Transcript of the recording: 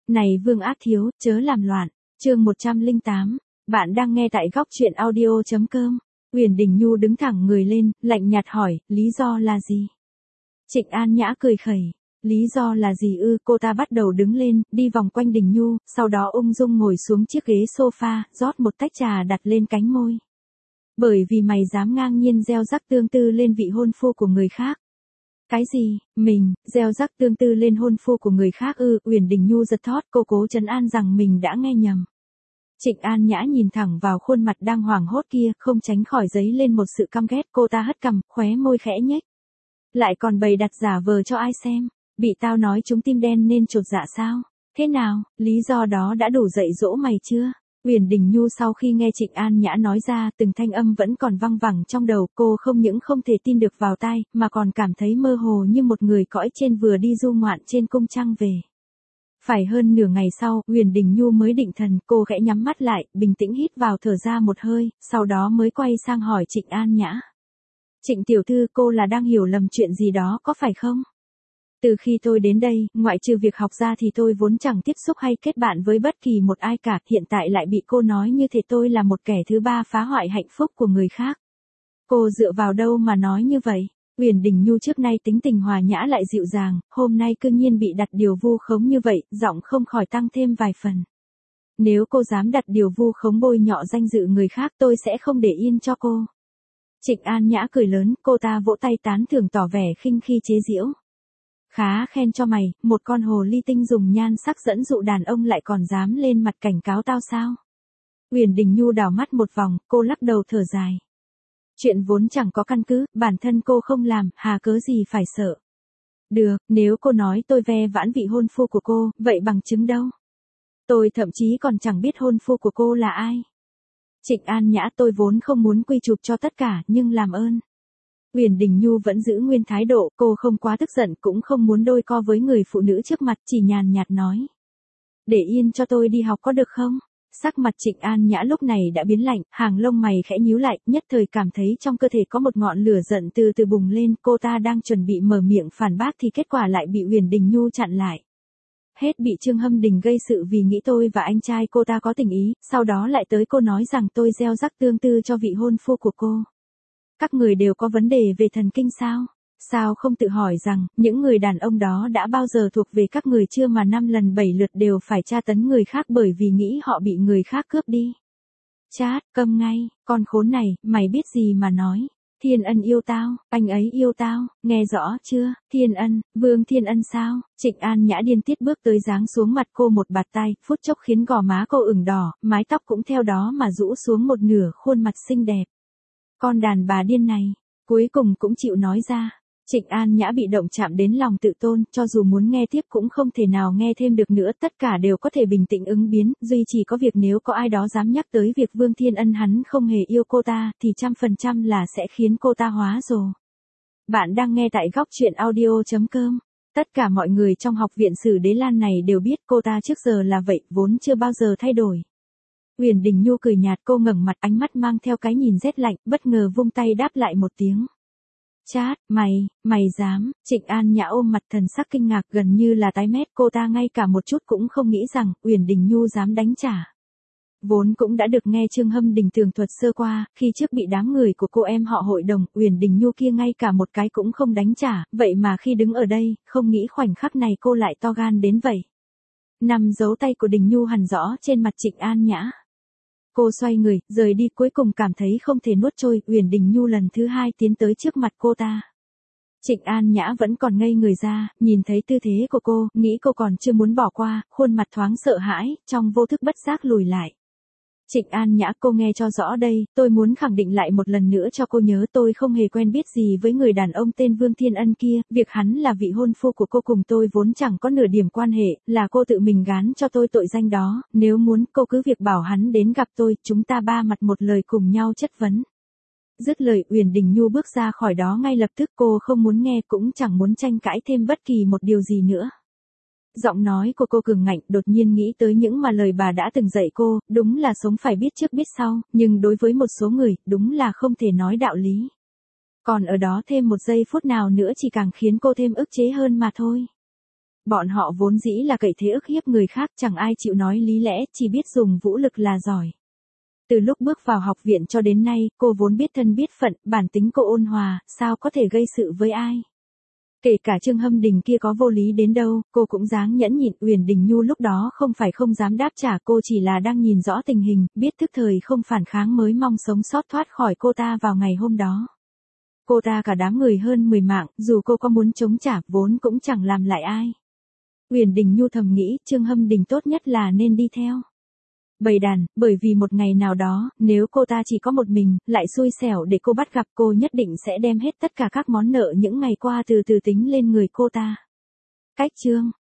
Này Vương Ác Thiếu, chớ làm loạn. Chương 108. Bạn đang nghe tại góc truyện audio.com. Uyển Đình Nhu đứng thẳng người lên, lạnh nhạt hỏi, lý do là gì? Trịnh An Nhã cười khẩy. Lý do là gì ư? Cô ta bắt đầu đứng lên, đi vòng quanh Đình Nhu, sau đó ung dung ngồi xuống chiếc ghế sofa, rót một tách trà đặt lên cánh môi. Bởi vì mày dám ngang nhiên gieo rắc tương tư lên vị hôn phu của người khác. Cái gì? Mình, gieo rắc tương tư lên hôn phu của người khác ư? Uyển Đình Nhu giật thót, cô cố trấn an rằng mình đã nghe nhầm. Trịnh An Nhã nhìn thẳng vào khuôn mặt đang hoảng hốt kia, không tránh khỏi dấy lên một sự căm ghét. Cô ta hất cằm, khóe môi khẽ nhếch. Lại còn bày đặt giả vờ cho ai xem? Bị tao nói chúng tim đen nên chột dạ sao? Thế nào, lý do đó đã đủ dạy dỗ mày chưa? Uyển Đình Nhu sau khi nghe Trịnh An Nhã nói ra, từng thanh âm vẫn còn văng vẳng trong đầu, cô không những không thể tin được vào tai, mà còn cảm thấy mơ hồ như một người cõi trên vừa đi du ngoạn trên cung trăng về. Phải hơn nửa ngày sau, Uyển Đình Nhu mới định thần, cô khẽ nhắm mắt lại, bình tĩnh hít vào thở ra một hơi, sau đó mới quay sang hỏi Trịnh An Nhã. Trịnh tiểu thư, cô là đang hiểu lầm chuyện gì đó có phải không? Từ khi tôi đến đây, ngoại trừ việc học ra thì tôi vốn chẳng tiếp xúc hay kết bạn với bất kỳ một ai cả, hiện tại lại bị cô nói như thể tôi là một kẻ thứ ba phá hoại hạnh phúc của người khác. Cô dựa vào đâu mà nói như vậy? Uyển Đình Nhu trước nay tính tình hòa nhã lại dịu dàng, hôm nay cư nhiên bị đặt điều vu khống như vậy, giọng không khỏi tăng thêm vài phần. Nếu cô dám đặt điều vu khống bôi nhọ danh dự người khác, tôi sẽ không để yên cho cô. Trịnh An Nhã cười lớn, cô ta vỗ tay tán thưởng tỏ vẻ khinh khi chế giễu. Khá khen cho mày, một con hồ ly tinh dùng nhan sắc dẫn dụ đàn ông lại còn dám lên mặt cảnh cáo tao sao? Uyển Đình Nhu đảo mắt một vòng, cô lắc đầu thở dài. Chuyện vốn chẳng có căn cứ, bản thân cô không làm, hà cớ gì phải sợ. Được, nếu cô nói tôi ve vãn vị hôn phu của cô, vậy bằng chứng đâu? Tôi thậm chí còn chẳng biết hôn phu của cô là ai. Trịnh An Nhã, tôi vốn không muốn quy chụp cho tất cả, nhưng làm ơn. Uyển Đình Nhu vẫn giữ nguyên thái độ, cô không quá tức giận, cũng không muốn đôi co với người phụ nữ trước mặt, chỉ nhàn nhạt nói. Để yên cho tôi đi học có được không? Sắc mặt Trịnh An Nhã lúc này đã biến lạnh, hàng lông mày khẽ nhíu lại, nhất thời cảm thấy trong cơ thể có một ngọn lửa giận từ từ bùng lên, cô ta đang chuẩn bị mở miệng phản bác thì kết quả lại bị Uyển Đình Nhu chặn lại. Hết bị Trương Hâm Đình gây sự vì nghĩ tôi và anh trai cô ta có tình ý, sau đó lại tới cô nói rằng tôi gieo rắc tương tư cho vị hôn phu của cô. Các người đều có vấn đề về thần kinh sao? Sao không tự hỏi rằng, những người đàn ông đó đã bao giờ thuộc về các người chưa mà 5 lần 7 lượt đều phải tra tấn người khác bởi vì nghĩ họ bị người khác cướp đi. Chát, câm ngay, con khốn này, mày biết gì mà nói. Thiên Ân yêu tao, anh ấy yêu tao, nghe rõ chưa? Thiên Ân, Vương Thiên Ân sao? Trịnh An Nhã điên tiết bước tới giáng xuống mặt cô một bạt tay, phút chốc khiến gò má cô ửng đỏ, mái tóc cũng theo đó mà rũ xuống một nửa khuôn mặt xinh đẹp. Con đàn bà điên này, cuối cùng cũng chịu nói ra. Trịnh An Nhã bị động chạm đến lòng tự tôn, cho dù muốn nghe tiếp cũng không thể nào nghe thêm được nữa, tất cả đều có thể bình tĩnh ứng biến, duy chỉ có việc nếu có ai đó dám nhắc tới việc Vương Thiên Ân hắn không hề yêu cô ta, thì 100% là sẽ khiến cô ta hóa rồ. Bạn đang nghe tại góc truyện audio.com. Tất cả mọi người trong học viện Sử Đế Lan này đều biết cô ta trước giờ là vậy, vốn chưa bao giờ thay đổi. Uyển Đình Nhu cười nhạt, cô ngẩng mặt, ánh mắt mang theo cái nhìn rét lạnh, bất ngờ vung tay đáp lại một tiếng. Chát, mày dám? Trịnh An Nhã ôm mặt thần sắc kinh ngạc, gần như là tái mét, cô ta ngay cả một chút cũng không nghĩ rằng Uyển Đình Nhu dám đánh trả. Vốn cũng đã được nghe Trương Hâm Đình tường thuật sơ qua, khi trước bị đám người của cô em họ hội đồng, Uyển Đình Nhu kia ngay cả một cái cũng không đánh trả, vậy mà khi đứng ở đây, không nghĩ khoảnh khắc này cô lại to gan đến vậy. Nằm dấu tay của Đình Nhu hằn rõ trên mặt Trịnh An Nhã. Cô xoay người, rời đi, cuối cùng cảm thấy không thể nuốt trôi, Uyển Đình Nhu lần thứ hai tiến tới trước mặt cô ta. Trịnh An Nhã vẫn còn ngây người ra, nhìn thấy tư thế của cô, nghĩ cô còn chưa muốn bỏ qua, khuôn mặt thoáng sợ hãi, trong vô thức bất giác lùi lại. Trịnh An Nhã, cô nghe cho rõ đây, tôi muốn khẳng định lại một lần nữa cho cô nhớ, tôi không hề quen biết gì với người đàn ông tên Vương Thiên Ân kia, việc hắn là vị hôn phu của cô cùng tôi vốn chẳng có nửa điểm quan hệ, là cô tự mình gán cho tôi tội danh đó, nếu muốn cô cứ việc bảo hắn đến gặp tôi, chúng ta ba mặt một lời cùng nhau chất vấn. Dứt lời, Uyển Đình Nhu bước ra khỏi đó ngay lập tức, cô không muốn nghe cũng chẳng muốn tranh cãi thêm bất kỳ một điều gì nữa. Giọng nói của cô cường ngạnh, đột nhiên nghĩ tới những mà lời bà đã từng dạy cô, đúng là sống phải biết trước biết sau, nhưng đối với một số người, đúng là không thể nói đạo lý. Còn ở đó thêm một giây phút nào nữa chỉ càng khiến cô thêm ức chế hơn mà thôi. Bọn họ vốn dĩ là cậy thế ức hiếp người khác, chẳng ai chịu nói lý lẽ, chỉ biết dùng vũ lực là giỏi. Từ lúc bước vào học viện cho đến nay, cô vốn biết thân biết phận, bản tính cô ôn hòa, sao có thể gây sự với ai. Kể cả Trương Hâm Đình kia có vô lý đến đâu, cô cũng dáng nhẫn nhịn. Uyển Đình Nhu lúc đó không phải không dám đáp trả, cô chỉ là đang nhìn rõ tình hình, biết tức thời không phản kháng mới mong sống sót thoát khỏi cô ta vào ngày hôm đó. Cô ta cả đám người hơn 10 mạng, dù cô có muốn chống trả, vốn cũng chẳng làm lại ai. Uyển Đình Nhu thầm nghĩ, Trương Hâm Đình tốt nhất là nên đi theo bầy đàn, bởi vì một ngày nào đó, nếu cô ta chỉ có một mình, lại xui xẻo để cô bắt gặp, cô nhất định sẽ đem hết tất cả các món nợ những ngày qua từ từ tính lên người cô ta. Cách chương